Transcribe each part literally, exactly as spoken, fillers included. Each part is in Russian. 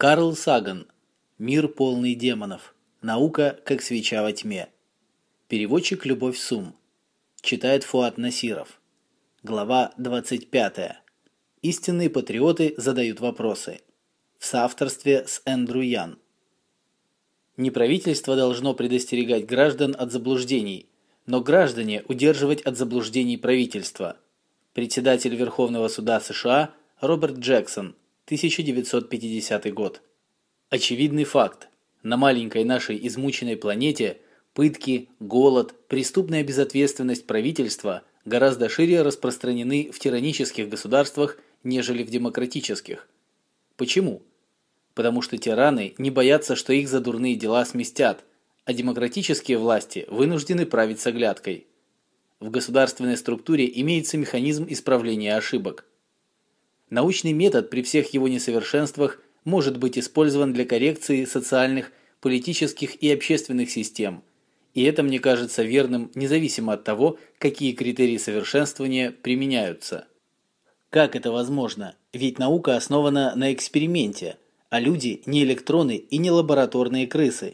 Карл Саган. Мир полный демонов. Наука, как свеча во тьме. Переводчик Любовь Сум. Читает Фуат Насиров. Глава двадцать пятая. Истинные патриоты задают вопросы. В соавторстве с Эндрю Ян. Не правительство должно предостерегать граждан от заблуждений, но граждане удерживать от заблуждений правительства. Председатель Верховного суда США Роберт Джексон, тысяча девятьсот пятидесятый год. Очевидный факт. На маленькой нашей измученной планете пытки, голод, преступная безответственность правительства гораздо шире распространены в тиранических государствах, нежели в демократических. Почему? Потому что тираны не боятся, что их за дурные дела сместят, а демократические власти вынуждены править с оглядкой. В государственной структуре имеется механизм исправления ошибок. Научный метод при всех его несовершенствах может быть использован для коррекции социальных, политических и общественных систем, и это мне кажется верным независимо от того, какие критерии совершенствования применяются. Как это возможно? Ведь наука основана на эксперименте, а люди не электроны и не лабораторные крысы.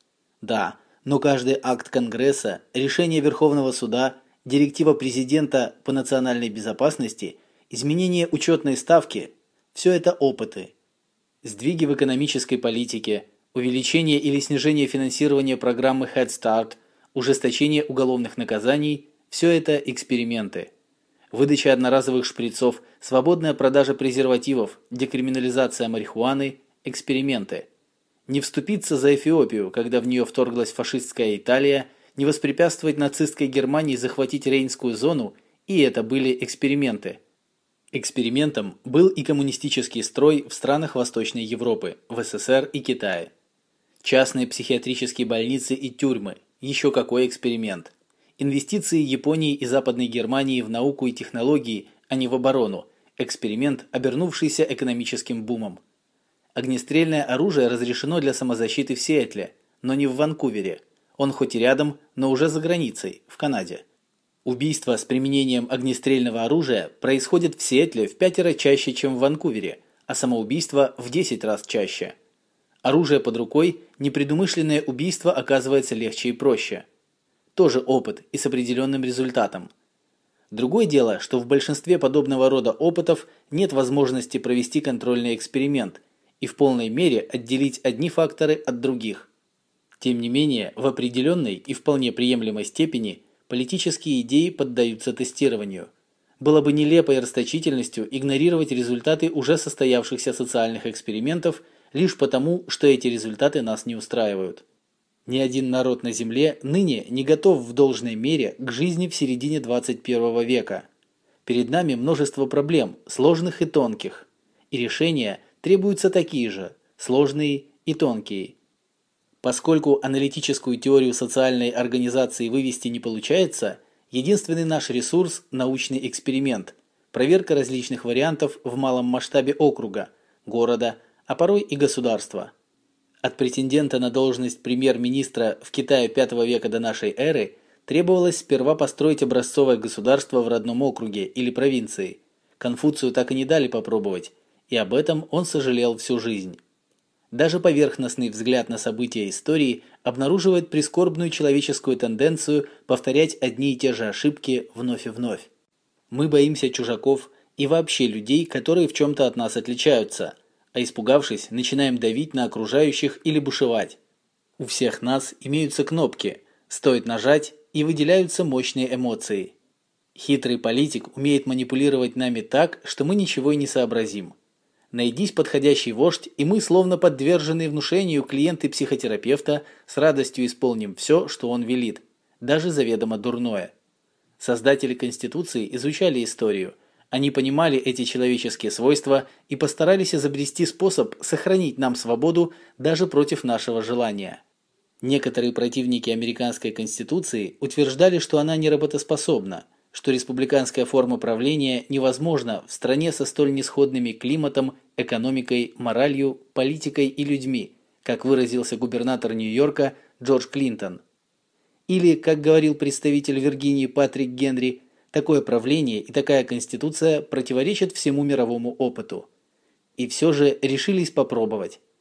Да, но каждый акт Конгресса, решение Верховного суда, директива президента по национальной безопасности, изменение учетной ставки – все это опыты. Сдвиги в экономической политике, увеличение или снижение финансирования программы Head Start, ужесточение уголовных наказаний – все это эксперименты. Выдача одноразовых шприцов, свободная продажа презервативов, декриминализация марихуаны – эксперименты. Не вступиться за Эфиопию, когда в нее вторглась фашистская Италия, не воспрепятствовать нацистской Германии захватить Рейнскую зону – и это были эксперименты. Экспериментом был и коммунистический строй в странах Восточной Европы, в СССР и Китае. Частные психиатрические больницы и тюрьмы – еще какой эксперимент. Инвестиции Японии и Западной Германии в науку и технологии, а не в оборону – эксперимент, обернувшийся экономическим бумом. Огнестрельное оружие разрешено для самозащиты в Сиэтле, но не в Ванкувере. Он хоть и рядом, но уже за границей, в Канаде. Убийства с применением огнестрельного оружия происходят в Сиэтле в пятеро чаще, чем в Ванкувере, а самоубийства в десять раз чаще. Оружие под рукой, непредумышленное убийство оказывается легче и проще. Тоже опыт и с определенным результатом. Другое дело, что в большинстве подобного рода опытов нет возможности провести контрольный эксперимент и в полной мере отделить одни факторы от других. Тем не менее, в определенной и вполне приемлемой степени политические идеи поддаются тестированию. Было бы нелепой расточительностью игнорировать результаты уже состоявшихся социальных экспериментов лишь потому, что эти результаты нас не устраивают. Ни один народ на Земле ныне не готов в должной мере к жизни в середине двадцать первого века. Перед нами множество проблем, сложных и тонких, и решения требуются такие же, сложные и тонкие. Поскольку аналитическую теорию социальной организации вывести не получается, единственный наш ресурс – научный эксперимент, проверка различных вариантов в малом масштабе округа, города, а порой и государства. От претендента на должность премьер-министра в Китае пятого века до нашей эры требовалось сперва построить образцовое государство в родном округе или провинции. Конфуцию так и не дали попробовать, и об этом он сожалел всю жизнь. Даже поверхностный взгляд на события истории обнаруживает прискорбную человеческую тенденцию повторять одни и те же ошибки вновь и вновь. Мы боимся чужаков и вообще людей, которые в чем-то от нас отличаются, а испугавшись, начинаем давить на окружающих или бушевать. У всех нас имеются кнопки, стоит нажать и выделяются мощные эмоции. Хитрый политик умеет манипулировать нами так, что мы ничего и не сообразим. Найдись подходящий вождь, и мы, словно подверженные внушению клиенты психотерапевта, с радостью исполним все, что он велит, даже заведомо дурное. Создатели Конституции изучали историю. Они понимали эти человеческие свойства и постарались изобрести способ сохранить нам свободу даже против нашего желания. Некоторые противники американской Конституции утверждали, что она неработоспособна, что республиканская форма правления невозможна в стране со столь несходными климатом, экономикой, моралью, политикой и людьми, как выразился губернатор Нью-Йорка Джордж Клинтон. Или, как говорил представитель Виргинии Патрик Генри, такое правление и такая конституция противоречат всему мировому опыту. И все же решились попробовать.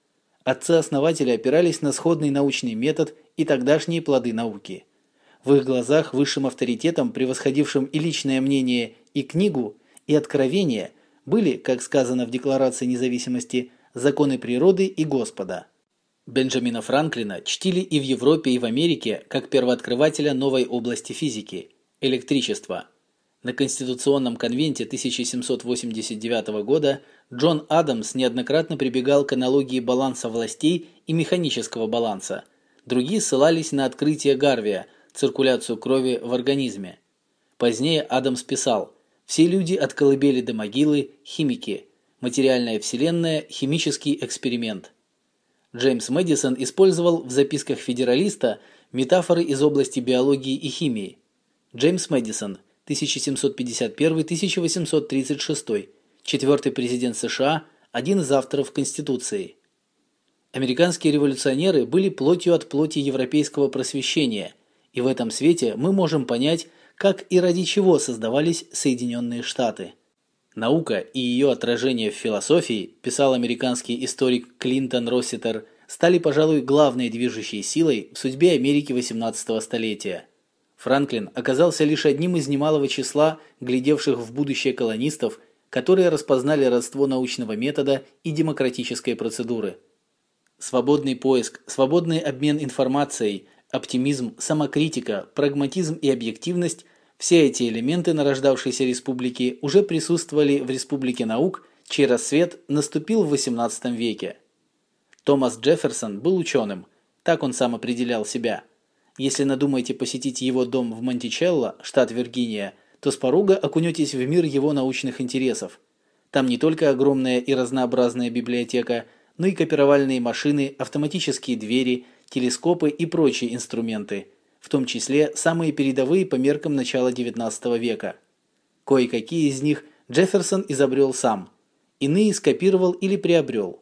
Отцы-основатели опирались на сходный научный метод и тогдашние плоды науки. В их глазах высшим авторитетом, превосходившим и личное мнение, и книгу, и откровение, были, как сказано в Декларации независимости, законы природы и Господа. Бенджамина Франклина чтили и в Европе, и в Америке как первооткрывателя новой области физики – электричества. На Конституционном конвенте тысяча семьсот восемьдесят девятого года Джон Адамс неоднократно прибегал к аналогии баланса властей и механического баланса. Другие ссылались на открытие Гарвия – циркуляцию крови в организме. Позднее Адамс писал: «Все люди от колыбели до могилы – химики. Материальная вселенная – химический эксперимент». Джеймс Мэдисон использовал в записках «Федералиста» метафоры из области биологии и химии. Джеймс Мэдисон, тысяча семьсот пятьдесят первый — тысяча восемьсот тридцать шестой, четвертый президент США, один из авторов Конституции. Американские революционеры были плотью от плоти европейского просвещения, и в этом свете мы можем понять, как и ради чего создавались Соединенные Штаты. Наука и ее отражение в философии, писал американский историк Клинтон Росситер, стали, пожалуй, главной движущей силой в судьбе Америки восемнадцатого столетия. Франклин оказался лишь одним из немалого числа глядевших в будущее колонистов, которые распознали родство научного метода и демократической процедуры. Свободный поиск, свободный обмен информацией, оптимизм, самокритика, прагматизм и объективность – все эти элементы нарождавшейся республики уже присутствовали в Республике наук, чей рассвет наступил в восемнадцатом веке. Томас Джефферсон был ученым, так он сам определял себя. Если надумаете посетить его дом в Монтичелло, штат Виргиния, то с порога окунетесь в мир его научных интересов. Там не только огромная и разнообразная библиотека, но и копировальные машины, автоматические двери, телескопы и прочие инструменты, в том числе самые передовые по меркам начала девятнадцатого века. Кое-какие из них Джефферсон изобрел сам, иные скопировал или приобрел.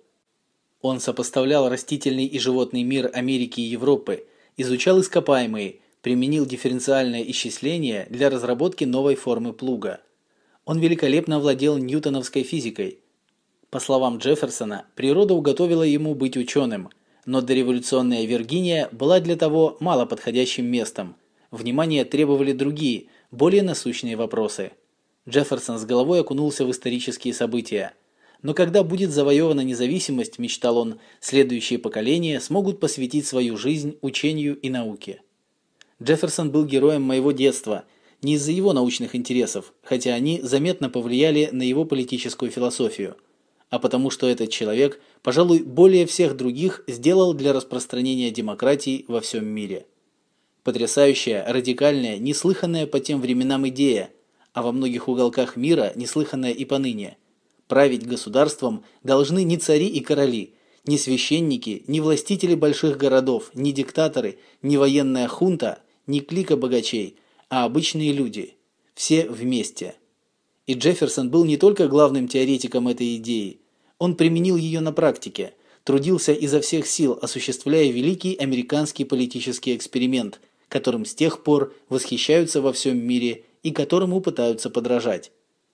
Он сопоставлял растительный и животный мир Америки и Европы, изучал ископаемые, применил дифференциальное исчисление для разработки новой формы плуга. Он великолепно владел ньютоновской физикой. По словам Джефферсона, природа уготовила ему быть ученым, но дореволюционная Виргиния была для того мало подходящим местом. Внимание требовали другие, более насущные вопросы. Джефферсон с головой окунулся в исторические события. Но когда будет завоевана независимость, мечтал он, следующие поколения смогут посвятить свою жизнь учению и науке. Джефферсон был героем моего детства, не из-за его научных интересов, хотя они заметно повлияли на его политическую философию, а потому что этот человек, пожалуй, более всех других сделал для распространения демократии во всем мире. Потрясающая, радикальная, неслыханная по тем временам идея, а во многих уголках мира неслыханная и поныне. Править государством должны не цари и короли, не священники, не властители больших городов, не диктаторы, не военная хунта, не клика богачей, а обычные люди. Все вместе. И Джефферсон был не только главным теоретиком этой идеи, он применил ее на практике, трудился изо всех сил, осуществляя великий американский политический эксперимент, которым с тех пор восхищаются во всем мире и которому пытаются подражать.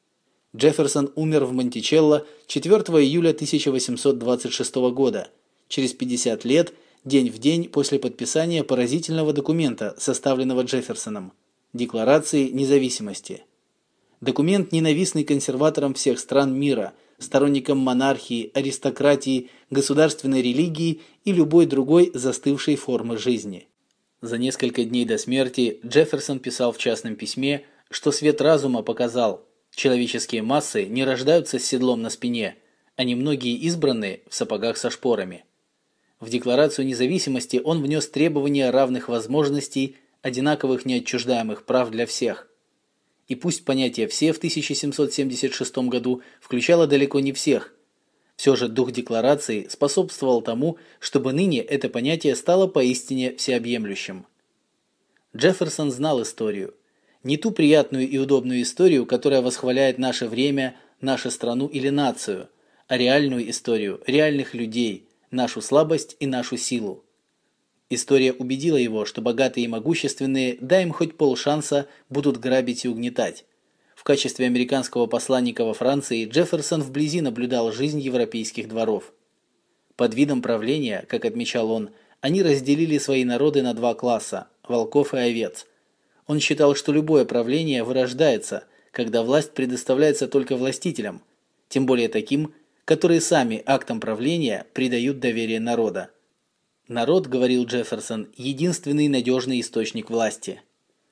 Джефферсон умер в Монтичелло четвёртого июля тысяча восемьсот двадцать шестого года, через пятьдесят лет, день в день после подписания поразительного документа, составленного Джефферсоном – Декларации независимости. Документ, ненавистный консерваторам всех стран мира, сторонникам монархии, аристократии, государственной религии и любой другой застывшей формы жизни. За несколько дней до смерти Джефферсон писал в частном письме, что свет разума показал, человеческие массы не рождаются с седлом на спине, а немногие избранные в сапогах со шпорами. В Декларацию независимости он внес требования равных возможностей, одинаковых неотчуждаемых прав для всех. И пусть понятие «все» в тысяча семьсот семьдесят шестом году включало далеко не всех, все же дух Декларации способствовал тому, чтобы ныне это понятие стало поистине всеобъемлющим. Джефферсон знал историю. Не ту приятную и удобную историю, которая восхваляет наше время, нашу страну или нацию, а реальную историю, реальных людей, нашу слабость и нашу силу. История убедила его, что богатые и могущественные, дай им хоть полшанса, будут грабить и угнетать. В качестве американского посланника во Франции Джефферсон вблизи наблюдал жизнь европейских дворов. Под видом правления, как отмечал он, они разделили свои народы на два класса – волков и овец. Он считал, что любое правление вырождается, когда власть предоставляется только властителям, тем более таким, которые сами актом правления придают доверие народа. Народ, говорил Джефферсон, единственный надежный источник власти.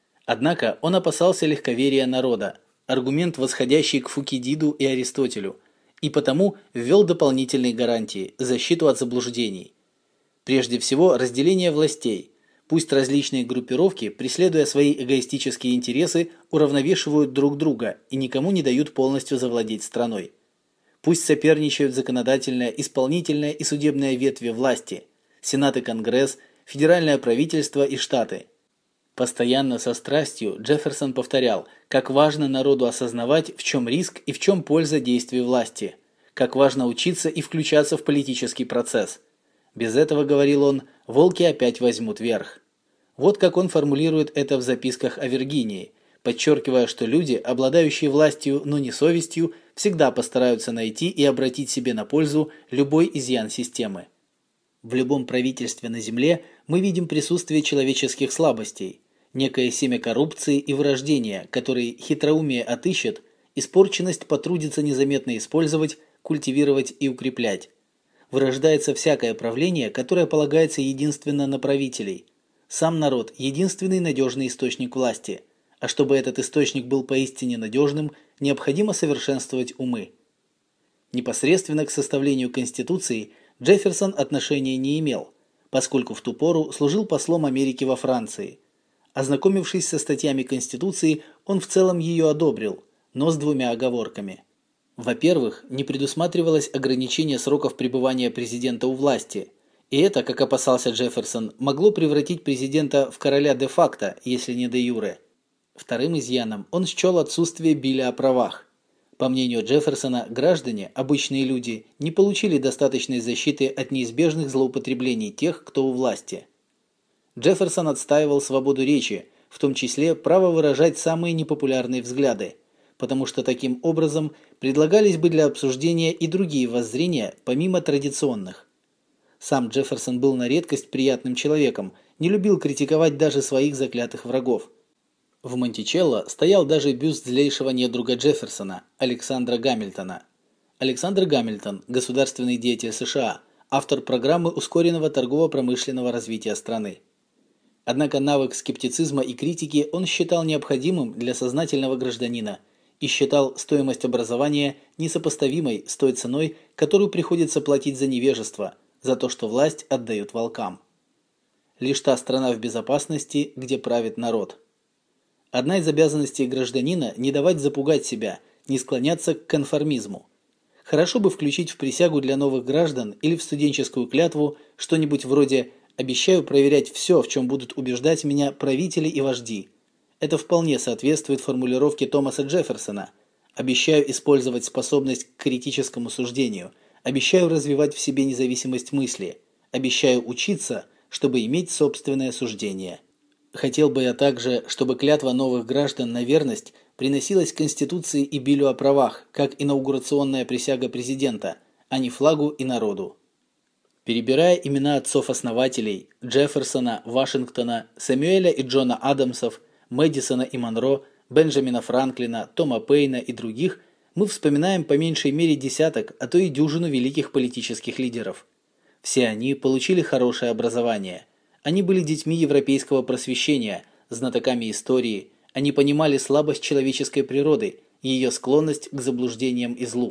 Однако он опасался легковерия народа, аргумент, восходящий к Фукидиду и Аристотелю, и потому ввел дополнительные гарантии, защиту от заблуждений. Прежде всего, разделение властей. Пусть различные группировки, преследуя свои эгоистические интересы, уравновешивают друг друга и никому не дают полностью завладеть страной. Пусть соперничают законодательная, исполнительная и судебная ветви власти, Сенат и Конгресс, федеральное правительство и штаты. Постоянно со страстью Джефферсон повторял, как важно народу осознавать, в чем риск и в чем польза действий власти, как важно учиться и включаться в политический процесс. Без этого, говорил он, волки опять возьмут верх. Вот как он формулирует это в записках о Виргинии, подчеркивая, что люди, обладающие властью, но не совестью, всегда постараются найти и обратить себе на пользу любой изъян системы. В любом правительстве на земле мы видим присутствие человеческих слабостей, некое семя коррупции и вырождения, которые хитроумие отыщет, испорченность потрудится незаметно использовать, культивировать и укреплять. Вырождается всякое правление, которое полагается единственно на правителей. Сам народ – единственный надежный источник власти, а чтобы этот источник был поистине надежным, необходимо совершенствовать умы. Непосредственно к составлению Конституции Джефферсон отношения не имел, поскольку в ту пору служил послом Америки во Франции. Ознакомившись со статьями Конституции, он в целом ее одобрил, но с двумя оговорками. Во-первых, не предусматривалось ограничение сроков пребывания президента у власти, и это, как опасался Джефферсон, могло превратить президента в короля де-факто, если не де-юре. Вторым изъяном он счел отсутствие биля о правах. По мнению Джефферсона, граждане, обычные люди, не получили достаточной защиты от неизбежных злоупотреблений тех, кто у власти. Джефферсон отстаивал свободу речи, в том числе право выражать самые непопулярные взгляды, потому что таким образом предлагались бы для обсуждения и другие воззрения, помимо традиционных. Сам Джефферсон был на редкость приятным человеком, не любил критиковать даже своих заклятых врагов. В Монтичелло стоял даже бюст злейшего недруга Джефферсона, Александра Гамильтона. Александр Гамильтон – государственный деятель США, автор программы ускоренного торгово-промышленного развития страны. Однако навык скептицизма и критики он считал необходимым для сознательного гражданина и считал стоимость образования несопоставимой с той ценой, которую приходится платить за невежество, за то, что власть отдают волкам. Лишь та страна в безопасности, где правит народ. Одна из обязанностей гражданина – не давать запугать себя, не склоняться к конформизму. Хорошо бы включить в присягу для новых граждан или в студенческую клятву что-нибудь вроде «обещаю проверять все, в чем будут убеждать меня правители и вожди». Это вполне соответствует формулировке Томаса Джефферсона. «Обещаю использовать способность к критическому суждению, обещаю развивать в себе независимость мысли, обещаю учиться, чтобы иметь собственное суждение». Хотел бы я также, чтобы клятва новых граждан на верность приносилась Конституции и билю о правах, как инаугурационная присяга президента, а не флагу и народу. Перебирая имена отцов-основателей Джефферсона, Вашингтона, Сэмюэля и Джона Адамсов, Мэдисона и Монро, Бенджамина Франклина, Тома Пейна и других, мы вспоминаем по меньшей мере десяток, а то и дюжину великих политических лидеров. Все они получили хорошее образование. Они были детьми европейского просвещения, знатоками истории, они понимали слабость человеческой природы и ее склонность к заблуждениям и злу.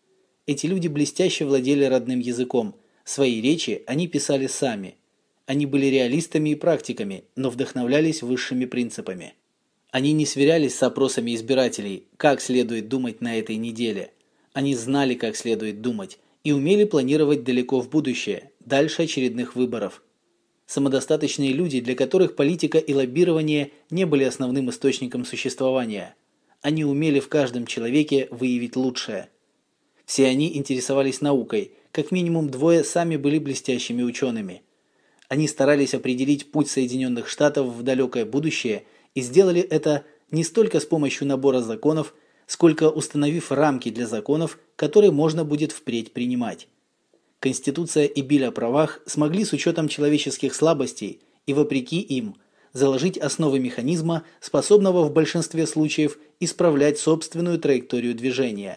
Эти люди блестяще владели родным языком, свои речи они писали сами. Они были реалистами и практиками, но вдохновлялись высшими принципами. Они не сверялись с опросами избирателей, как следует думать на этой неделе. Они знали, как следует думать, и умели планировать далеко в будущее, дальше очередных выборов. Самодостаточные люди, для которых политика и лоббирование не были основным источником существования. Они умели в каждом человеке выявить лучшее. Все они интересовались наукой, как минимум двое сами были блестящими учеными. Они старались определить путь Соединенных Штатов в далекое будущее и сделали это не столько с помощью набора законов, сколько установив рамки для законов, которые можно будет впредь принимать. Конституция и Биль о правах смогли с учетом человеческих слабостей и вопреки им заложить основы механизма, способного в большинстве случаев исправлять собственную траекторию движения.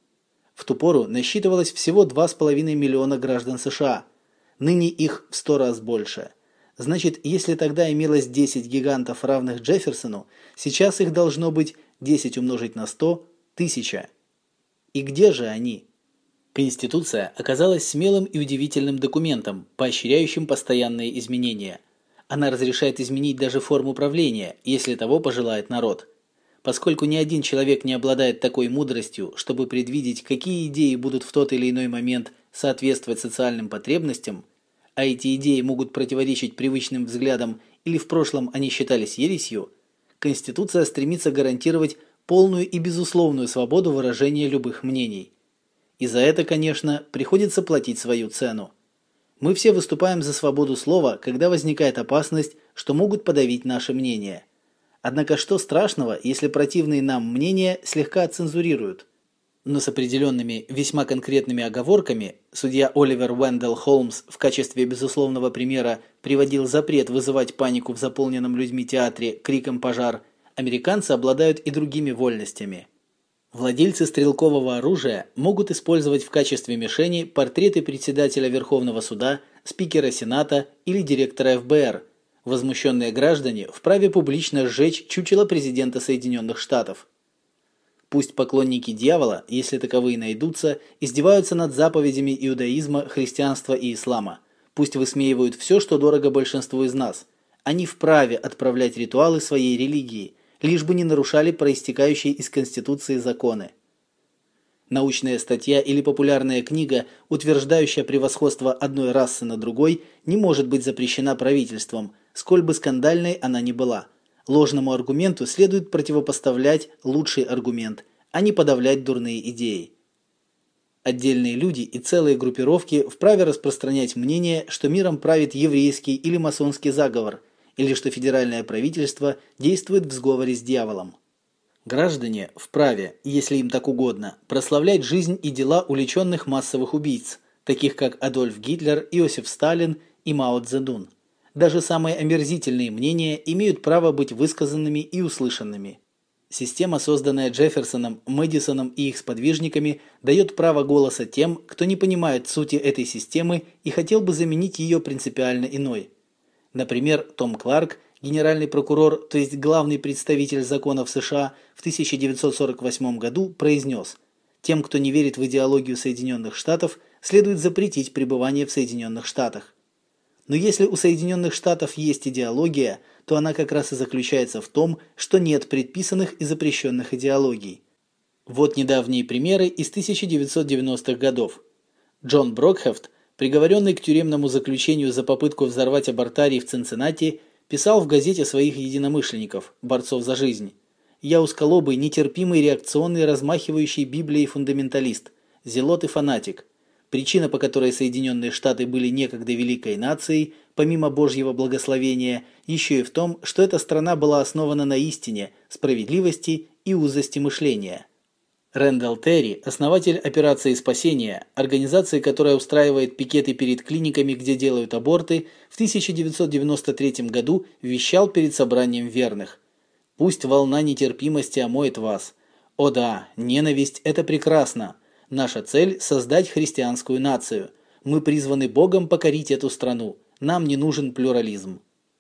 В ту пору насчитывалось всего два с половиной миллиона граждан США, ныне их в сто раз больше. Значит, если тогда имелось десять гигантов, равных Джефферсону, сейчас их должно быть десять умножить на сто – тысяча. И где же они? Конституция оказалась смелым и удивительным документом, поощряющим постоянные изменения. Она разрешает изменить даже форму правления, если того пожелает народ. Поскольку ни один человек не обладает такой мудростью, чтобы предвидеть, какие идеи будут в тот или иной момент соответствовать социальным потребностям, а эти идеи могут противоречить привычным взглядам или в прошлом они считались ересью, Конституция стремится гарантировать полную и безусловную свободу выражения любых мнений. И за это, конечно, приходится платить свою цену. Мы все выступаем за свободу слова, когда возникает опасность, что могут подавить наше мнение. Однако что страшного, если противные нам мнения слегка цензурируют? Но с определенными весьма конкретными оговорками судья Оливер Уэндell Холмс в качестве безусловного примера приводил запрет вызывать панику в заполненном людьми театре криком «пожар», американцы обладают и другими вольностями. Владельцы стрелкового оружия могут использовать в качестве мишени портреты председателя Верховного суда, спикера Сената или директора эф бэ эр. Возмущенные граждане вправе публично сжечь чучело президента Соединенных Штатов. Пусть поклонники дьявола, если таковые найдутся, издеваются над заповедями иудаизма, христианства и ислама. Пусть высмеивают все, что дорого большинству из нас. Они вправе отправлять ритуалы своей религии, лишь бы не нарушали проистекающие из Конституции законы. Научная статья или популярная книга, утверждающая превосходство одной расы над другой, не может быть запрещена правительством, сколь бы скандальной она ни была. Ложному аргументу следует противопоставлять лучший аргумент, а не подавлять дурные идеи. Отдельные люди и целые группировки вправе распространять мнение, что миром правит еврейский или масонский заговор, или что федеральное правительство действует в сговоре с дьяволом. Граждане вправе, если им так угодно, прославлять жизнь и дела уличенных массовых убийц, таких как Адольф Гитлер, Иосиф Сталин и Мао Цзэдун. Даже самые омерзительные мнения имеют право быть высказанными и услышанными. Система, созданная Джефферсоном, Мэдисоном и их сподвижниками, дает право голоса тем, кто не понимает сути этой системы и хотел бы заменить ее принципиально иной. Например, Том Кларк, генеральный прокурор, то есть главный представитель законов США, в тысяча девятьсот сорок восьмом году произнес: «Тем, кто не верит в идеологию Соединенных Штатов, следует запретить пребывание в Соединенных Штатах». Но если у Соединенных Штатов есть идеология, то она как раз и заключается в том, что нет предписанных и запрещенных идеологий. Вот недавние примеры из тысяча девятьсот девяностых годов. Джон Брокхефт, приговоренный к тюремному заключению за попытку взорвать абортарий в Цинциннати, писал в газете своих единомышленников, борцов за жизнь: «Я узколобый, нетерпимый, реакционный, размахивающий Библией фундаменталист, зелот и фанатик. Причина, по которой Соединенные Штаты были некогда великой нацией, помимо Божьего благословения, еще и в том, что эта страна была основана на истине, справедливости и узости мышления». Рэндалл Терри, основатель операции «Спасение», организации, которая устраивает пикеты перед клиниками, где делают аборты, в тысяча девятьсот девяносто третьем году вещал перед собранием верных: «Пусть волна нетерпимости омоет вас. О да, ненависть – это прекрасно. Наша цель – создать христианскую нацию. Мы призваны Богом покорить эту страну. Нам не нужен плюрализм».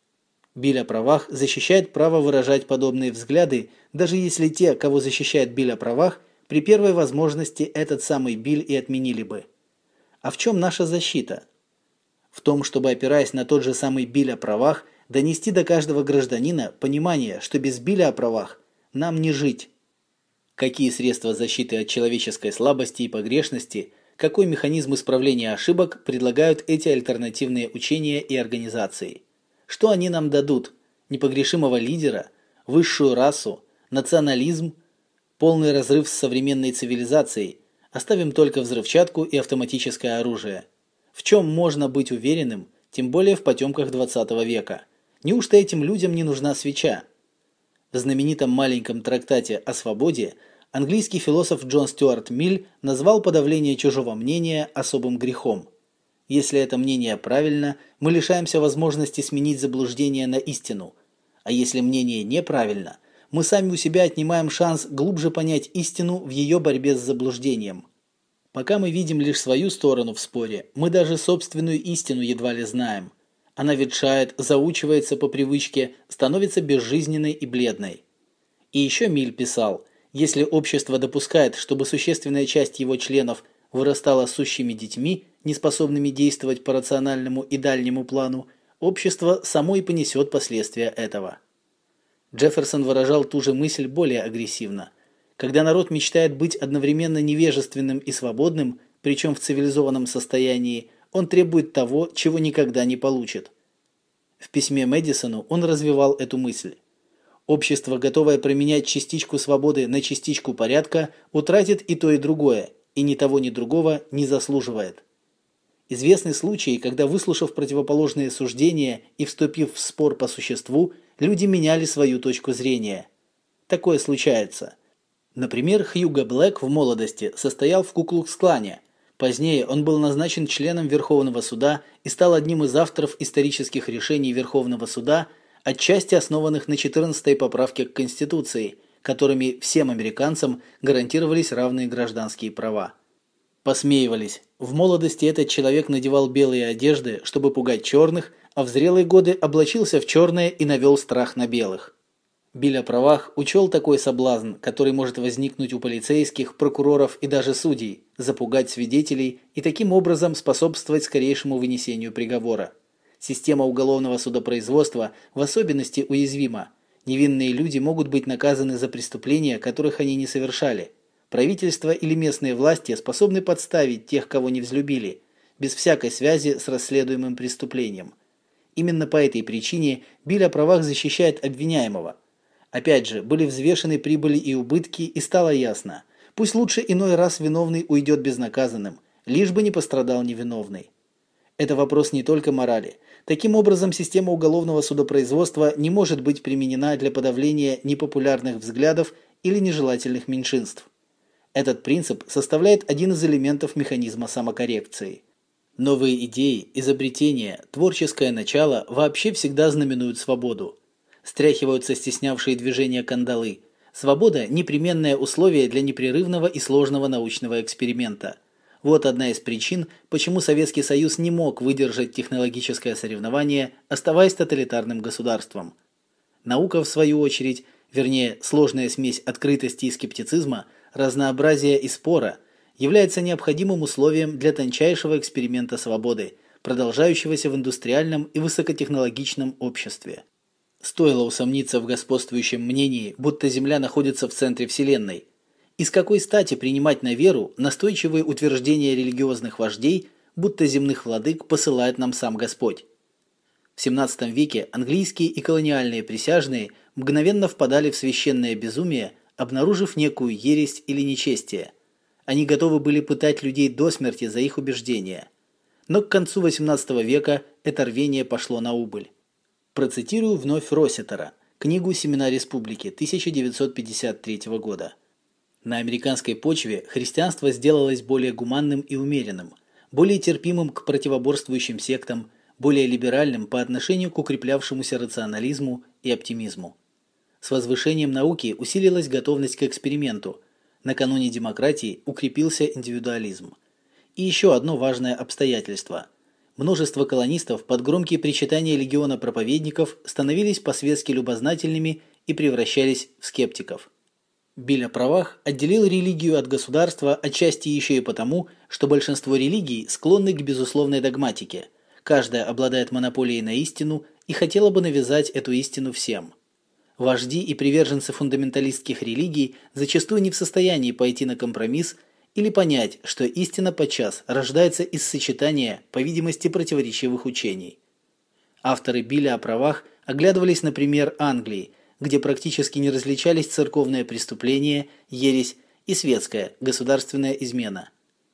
Биль о правах защищает право выражать подобные взгляды, даже если те, кого защищает Биль о правах, при первой возможности этот самый Биль и отменили бы. А в чем наша защита? В том, чтобы, опираясь на тот же самый Биль о правах, донести до каждого гражданина понимание, что без Биля о правах нам не жить. Какие средства защиты от человеческой слабости и погрешности, какой механизм исправления ошибок предлагают эти альтернативные учения и организации? Что они нам дадут? Непогрешимого лидера? Высшую расу? Национализм? Полный разрыв с современной цивилизацией? Оставим только взрывчатку и автоматическое оружие. В чем можно быть уверенным, тем более в потемках двадцатого века? Неужто этим людям не нужна свеча? В знаменитом маленьком трактате о свободе английский философ Джон Стюарт Миль назвал подавление чужого мнения особым грехом. Если это мнение правильно, мы лишаемся возможности сменить заблуждение на истину. А если мнение неправильно, мы сами у себя отнимаем шанс глубже понять истину в ее борьбе с заблуждением. Пока мы видим лишь свою сторону в споре, мы даже собственную истину едва ли знаем. Она ветшает, заучивается по привычке, становится безжизненной и бледной. И еще Миль писал, если общество допускает, чтобы существенная часть его членов вырастала сущими детьми, неспособными действовать по рациональному и дальнему плану, общество само и понесет последствия этого. Джефферсон выражал ту же мысль более агрессивно. Когда народ мечтает быть одновременно невежественным и свободным, причем в цивилизованном состоянии, он требует того, чего никогда не получит. В письме Мэдисону он развивал эту мысль. Общество, готовое променять частичку свободы на частичку порядка, утратит и то, и другое, и ни того, ни другого не заслуживает. Известны случаи, когда, выслушав противоположные суждения и вступив в спор по существу, люди меняли свою точку зрения. Такое случается. Например, Хьюго Блэк в молодости состоял в Ку-Клукс-клане. Позднее он был назначен членом Верховного суда и стал одним из авторов исторических решений Верховного суда, отчасти основанных на четырнадцатой поправке к Конституции, которыми всем американцам гарантировались равные гражданские права. Посмеивались. В молодости этот человек надевал белые одежды, чтобы пугать черных, а в зрелые годы облачился в черное и навел страх на белых. Биль о правах учел такой соблазн, который может возникнуть у полицейских, прокуроров и даже судей, запугать свидетелей и таким образом способствовать скорейшему вынесению приговора. Система уголовного судопроизводства в особенности уязвима. Невинные люди могут быть наказаны за преступления, которых они не совершали. Правительство или местные власти способны подставить тех, кого не взлюбили, без всякой связи с расследуемым преступлением. Именно по этой причине Биль о правах защищает обвиняемого. Опять же, были взвешены прибыли и убытки, и стало ясно. Пусть лучше иной раз виновный уйдет безнаказанным, лишь бы не пострадал невиновный. Это вопрос не только морали. Таким образом, система уголовного судопроизводства не может быть применена для подавления непопулярных взглядов или нежелательных меньшинств. Этот принцип составляет один из элементов механизма самокоррекции. Новые идеи, изобретения, творческое начало вообще всегда знаменуют свободу. Стряхиваются стеснявшие движения кандалы. Свобода – непременное условие для непрерывного и сложного научного эксперимента. Вот одна из причин, почему Советский Союз не мог выдержать технологическое соревнование, оставаясь тоталитарным государством. Наука, в свою очередь, вернее, сложная смесь открытости и скептицизма, разнообразия и спора, является необходимым условием для тончайшего эксперимента свободы, продолжающегося в индустриальном и высокотехнологичном обществе. Стоило усомниться в господствующем мнении, будто Земля находится в центре Вселенной. И с какой стати принимать на веру настойчивые утверждения религиозных вождей, будто земных владык посылает нам сам Господь? В семнадцатом веке английские и колониальные присяжные мгновенно впадали в священное безумие, обнаружив некую ересь или нечестие. Они готовы были пытать людей до смерти за их убеждения. Но к концу восемнадцатого века это рвение пошло на убыль. Процитирую вновь Россетера, книгу «Семена республики» тысяча девятьсот пятьдесят третьего года. На американской почве христианство сделалось более гуманным и умеренным, более терпимым к противоборствующим сектам, более либеральным по отношению к укреплявшемуся рационализму и оптимизму. С возвышением науки усилилась готовность к эксперименту. Накануне демократии укрепился индивидуализм. И еще одно важное обстоятельство. Множество колонистов под громкие причитания легиона проповедников становились по-светски любознательными и превращались в скептиков. Биль о правах отделил религию от государства отчасти еще и потому, что большинство религий склонны к безусловной догматике. Каждая обладает монополией на истину и хотела бы навязать эту истину всем. Вожди и приверженцы фундаменталистских религий зачастую не в состоянии пойти на компромисс или понять, что истина подчас рождается из сочетания, по видимости, противоречивых учений. Авторы Билля о правах оглядывались на пример Англии, где практически не различались церковное преступление, ересь и светская, государственная измена.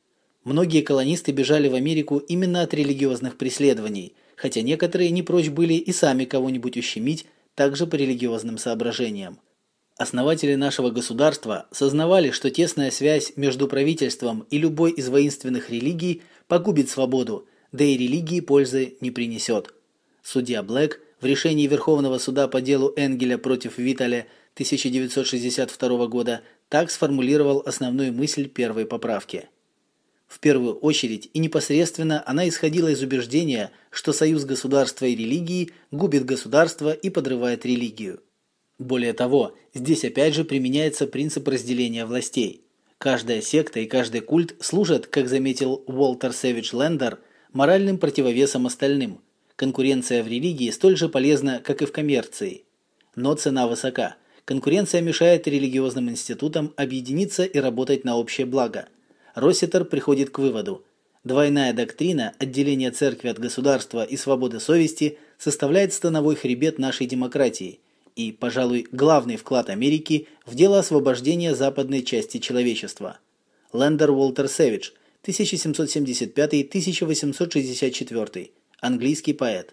Многие колонисты бежали в Америку именно от религиозных преследований, хотя некоторые не прочь были и сами кого-нибудь ущемить, также по религиозным соображениям. Основатели нашего государства сознавали, что тесная связь между правительством и любой из воинственных религий погубит свободу, да и религии пользы не принесет. Судья Блэк в решении Верховного суда по делу Энгеля против Виталя тысяча девятьсот шестьдесят второго года так сформулировал основную мысль первой поправки. В первую очередь и непосредственно она исходила из убеждения, что союз государства и религии губит государство и подрывает религию. Более того, здесь опять же применяется принцип разделения властей. Каждая секта и каждый культ служат, как заметил Уолтер Сэвидж Лендер, моральным противовесом остальным. Конкуренция в религии столь же полезна, как и в коммерции. Но цена высока. Конкуренция мешает религиозным институтам объединиться и работать на общее благо. Росситер приходит к выводу: двойная доктрина отделения церкви от государства и свободы совести составляет становой хребет нашей демократии и, пожалуй, главный вклад Америки в дело освобождения западной части человечества. Лендер Уолтер Сэвидж, тысяча семьсот семьдесят пятый — тысяча восемьсот шестьдесят четвёртый, английский поэт.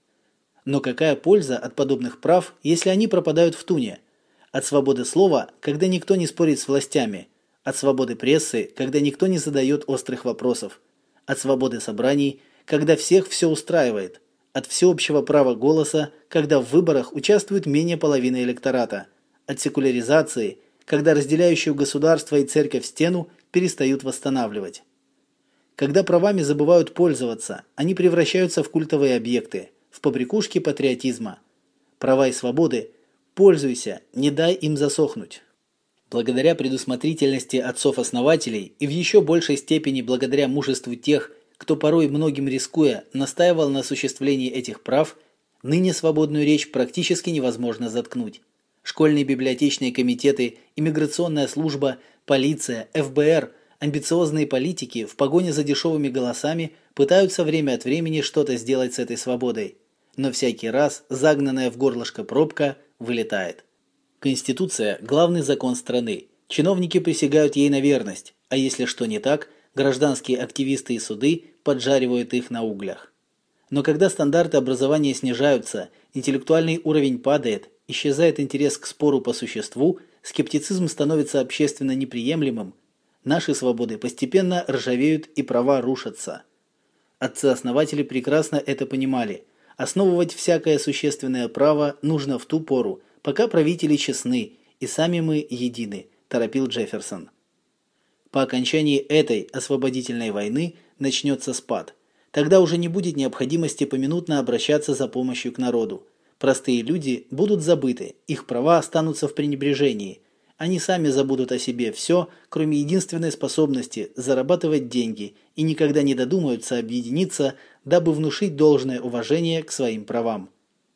Но какая польза от подобных прав, если они пропадают в туне? От свободы слова, когда никто не спорит с властями, от свободы прессы, когда никто не задает острых вопросов, от свободы собраний, когда всех все устраивает, от всеобщего права голоса, когда в выборах участвует менее половины электората, от секуляризации, когда разделяющую государство и церковь стену перестают восстанавливать. Когда правами забывают пользоваться, они превращаются в культовые объекты, в побрякушки патриотизма. Права и свободы – пользуйся, не дай им засохнуть. Благодаря предусмотрительности отцов-основателей и в еще большей степени благодаря мужеству тех, кто порой многим рискуя настаивал на осуществлении этих прав, ныне свободную речь практически невозможно заткнуть. Школьные библиотечные комитеты, иммиграционная служба, полиция, эф бэ эр, амбициозные политики в погоне за дешевыми голосами пытаются время от времени что-то сделать с этой свободой, но всякий раз загнанная в горлышко пробка вылетает. Конституция – главный закон страны. Чиновники присягают ей на верность, а если что не так, гражданские активисты и суды поджаривают их на углях. Но когда стандарты образования снижаются, интеллектуальный уровень падает, исчезает интерес к спору по существу, скептицизм становится общественно неприемлемым, наши свободы постепенно ржавеют и права рушатся. Отцы-основатели прекрасно это понимали. Основывать всякое существенное право нужно в ту пору, пока правители честны, и сами мы едины, торопил Джефферсон. По окончании этой освободительной войны начнется спад. Тогда уже не будет необходимости поминутно обращаться за помощью к народу. Простые люди будут забыты, их права останутся в пренебрежении. Они сами забудут о себе все, кроме единственной способности зарабатывать деньги, и никогда не додумаются объединиться, дабы внушить должное уважение к своим правам.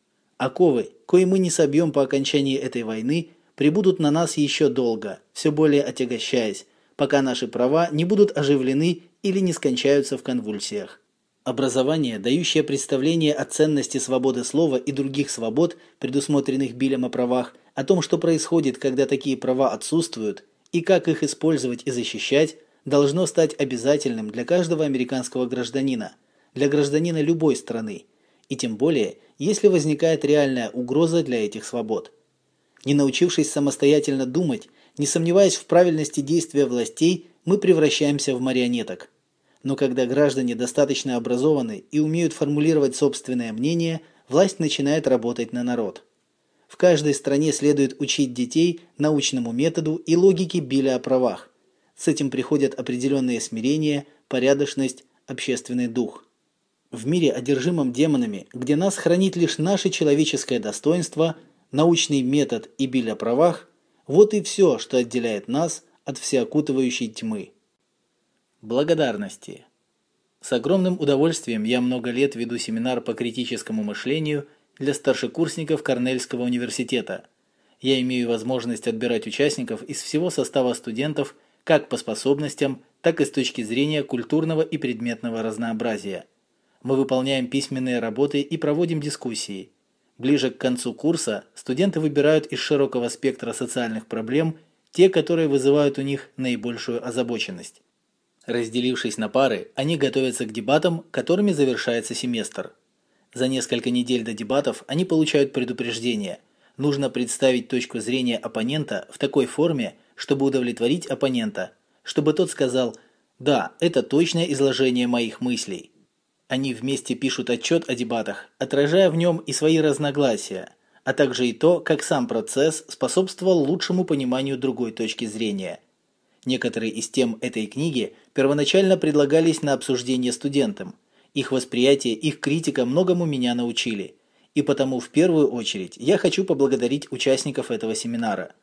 Оковы, кои мы не собьем по окончании этой войны, прибудут на нас еще долго, все более отягощаясь, пока наши права не будут оживлены или не скончаются в конвульсиях. Образование, дающее представление о ценности свободы слова и других свобод, предусмотренных Биллем о правах, о том, что происходит, когда такие права отсутствуют, и как их использовать и защищать, должно стать обязательным для каждого американского гражданина, для гражданина любой страны, и тем более, если возникает реальная угроза для этих свобод. Не научившись самостоятельно думать, не сомневаясь в правильности действия властей, мы превращаемся в марионеток. Но когда граждане достаточно образованы и умеют формулировать собственное мнение, власть начинает работать на народ. В каждой стране следует учить детей научному методу и логике Билля о правах. С этим приходят определенные смирение, порядочность, общественный дух. В мире, одержимом демонами, где нас хранит лишь наше человеческое достоинство, научный метод и Биль о правах – вот и все, что отделяет нас от всеокутывающей тьмы. Благодарности. С огромным удовольствием я много лет веду семинар по критическому мышлению для старшекурсников Корнельского университета. Я имею возможность отбирать участников из всего состава студентов как по способностям, так и с точки зрения культурного и предметного разнообразия. Мы выполняем письменные работы и проводим дискуссии. Ближе к концу курса студенты выбирают из широкого спектра социальных проблем те, которые вызывают у них наибольшую озабоченность. Разделившись на пары, они готовятся к дебатам, которыми завершается семестр. За несколько недель до дебатов они получают предупреждение. Нужно представить точку зрения оппонента в такой форме, чтобы удовлетворить оппонента, чтобы тот сказал: «Да, это точное изложение моих мыслей». Они вместе пишут отчет о дебатах, отражая в нем и свои разногласия, а также и то, как сам процесс способствовал лучшему пониманию другой точки зрения. Некоторые из тем этой книги первоначально предлагались на обсуждение студентам. Их восприятие, их критика многому меня научили. И потому в первую очередь я хочу поблагодарить участников этого семинара.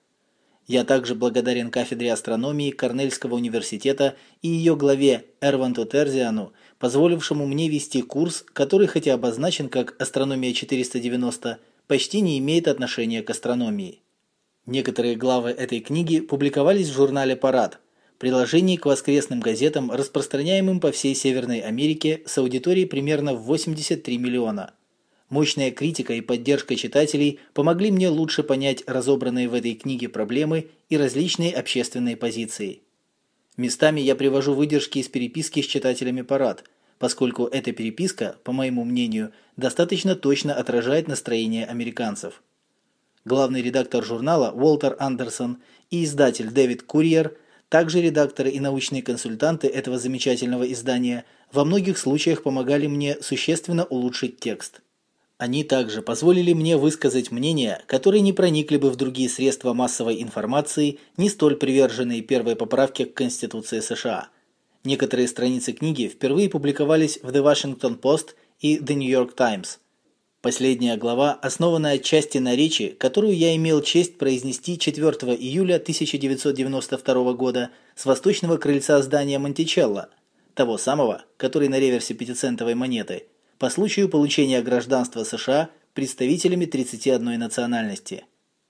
Я также благодарен кафедре астрономии Корнельского университета и ее главе Эрванту Терзиану, позволившему мне вести курс, который, хотя обозначен как «Астрономия четыреста девяносто», почти не имеет отношения к астрономии. Некоторые главы этой книги публиковались в журнале «Парад», приложении к воскресным газетам, распространяемым по всей Северной Америке с аудиторией примерно в восемьдесят три миллиона. Мощная критика и поддержка читателей помогли мне лучше понять разобранные в этой книге проблемы и различные общественные позиции. Местами я привожу выдержки из переписки с читателями «Парад», поскольку эта переписка, по моему мнению, достаточно точно отражает настроение американцев. Главный редактор журнала Уолтер Андерсон и издатель Дэвид Курьер, также редакторы и научные консультанты этого замечательного издания, во многих случаях помогали мне существенно улучшить текст. Они также позволили мне высказать мнения, которые не проникли бы в другие средства массовой информации, не столь приверженные первой поправке к Конституции США. Некоторые страницы книги впервые публиковались в The Washington Post и The New York Times. Последняя глава основана отчасти на речи, которую я имел честь произнести четвёртого июля тысяча девятьсот девяносто второго года с восточного крыльца здания Монтичелло, того самого, который на реверсе пятицентовой монеты, по случаю получения гражданства США представителями тридцати одной национальности.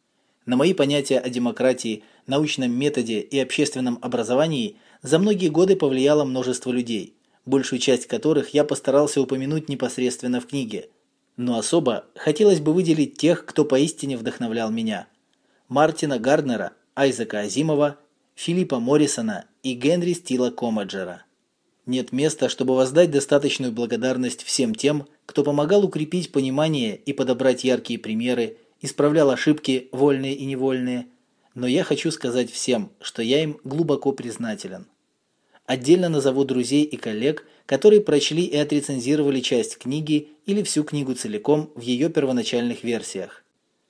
На мои понятия о демократии, научном методе и общественном образовании за многие годы повлияло множество людей, большую часть которых я постарался упомянуть непосредственно в книге. Но особо хотелось бы выделить тех, кто поистине вдохновлял меня. Мартина Гарднера, Айзека Азимова, Филиппа Моррисона и Генри Стила Комаджера. Нет места, чтобы воздать достаточную благодарность всем тем, кто помогал укрепить понимание и подобрать яркие примеры, исправлял ошибки, вольные и невольные. Но я хочу сказать всем, что я им глубоко признателен. Отдельно назову друзей и коллег, которые прочли и отрецензировали часть книги или всю книгу целиком в ее первоначальных версиях.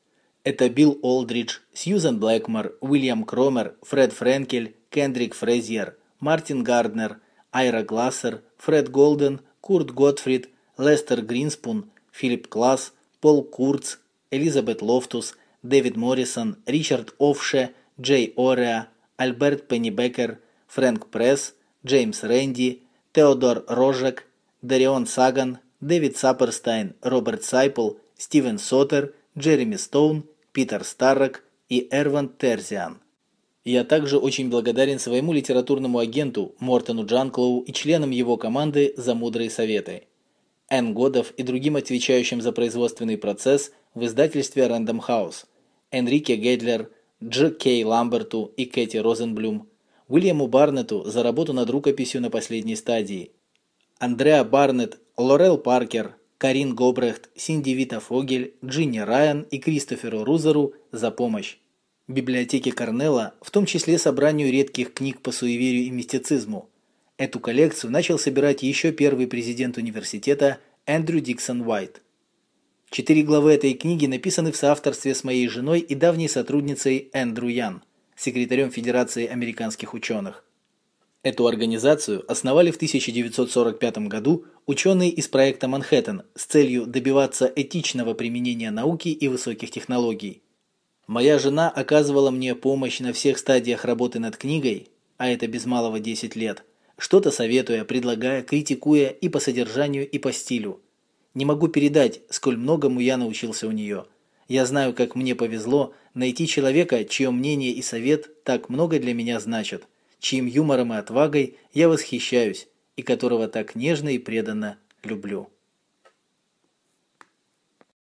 Это Билл Олдридж, Сьюзан Блэкмор, Уильям Кромер, Фред Френкель, Кендрик Фрезьер, Мартин Гарднер, Айра Глассер, Фред Голден, Курт Готфрид, Лестер Гринспун, Филипп Класс, Пол Курц, Элизабет Лофтус, Дэвид Моррисон, Ричард Офше, Джей Ореа, Альберт Пеннибекер, Фрэнк Пресс, Джеймс Рэнди, Теодор Рожек, Дарион Саган, Дэвид Сапперстайн, Роберт Сайпл, Стивен Сотер, Джереми Стоун, Питер Старрок и Эрвант Терзиан. Я также очень благодарен своему литературному агенту Мортону Джанклоу и членам его команды за мудрые советы. Энн Годов и другим отвечающим за производственный процесс в издательстве Random House, Энрике Гедлер, Дж. Кей Ламберту и Кэти Розенблюм, Уильяму Барнетту за работу над рукописью на последней стадии, Андреа Барнетт, Лорел Паркер, Карин Гобрехт, Синди Вита Фогель, Джинни Райан и Кристоферу Рузеру за помощь. Библиотеке Корнелла, в том числе собранию редких книг по суеверию и мистицизму. Эту коллекцию начал собирать еще первый президент университета Эндрю Диксон Уайт. Четыре главы этой книги написаны в соавторстве с моей женой и давней сотрудницей Эндрю Ян, секретарем Федерации американских ученых. Эту организацию основали в тысяча девятьсот сорок пятом году ученые из проекта «Манхэттен» с целью добиваться этичного применения науки и высоких технологий. Моя жена оказывала мне помощь на всех стадиях работы над книгой, а это без малого десять лет, что-то советуя, предлагая, критикуя и по содержанию, и по стилю. Не могу передать, сколь многому я научился у нее. Я знаю, как мне повезло найти человека, чье мнение и совет так много для меня значат, чьим юмором и отвагой я восхищаюсь и которого так нежно и преданно люблю.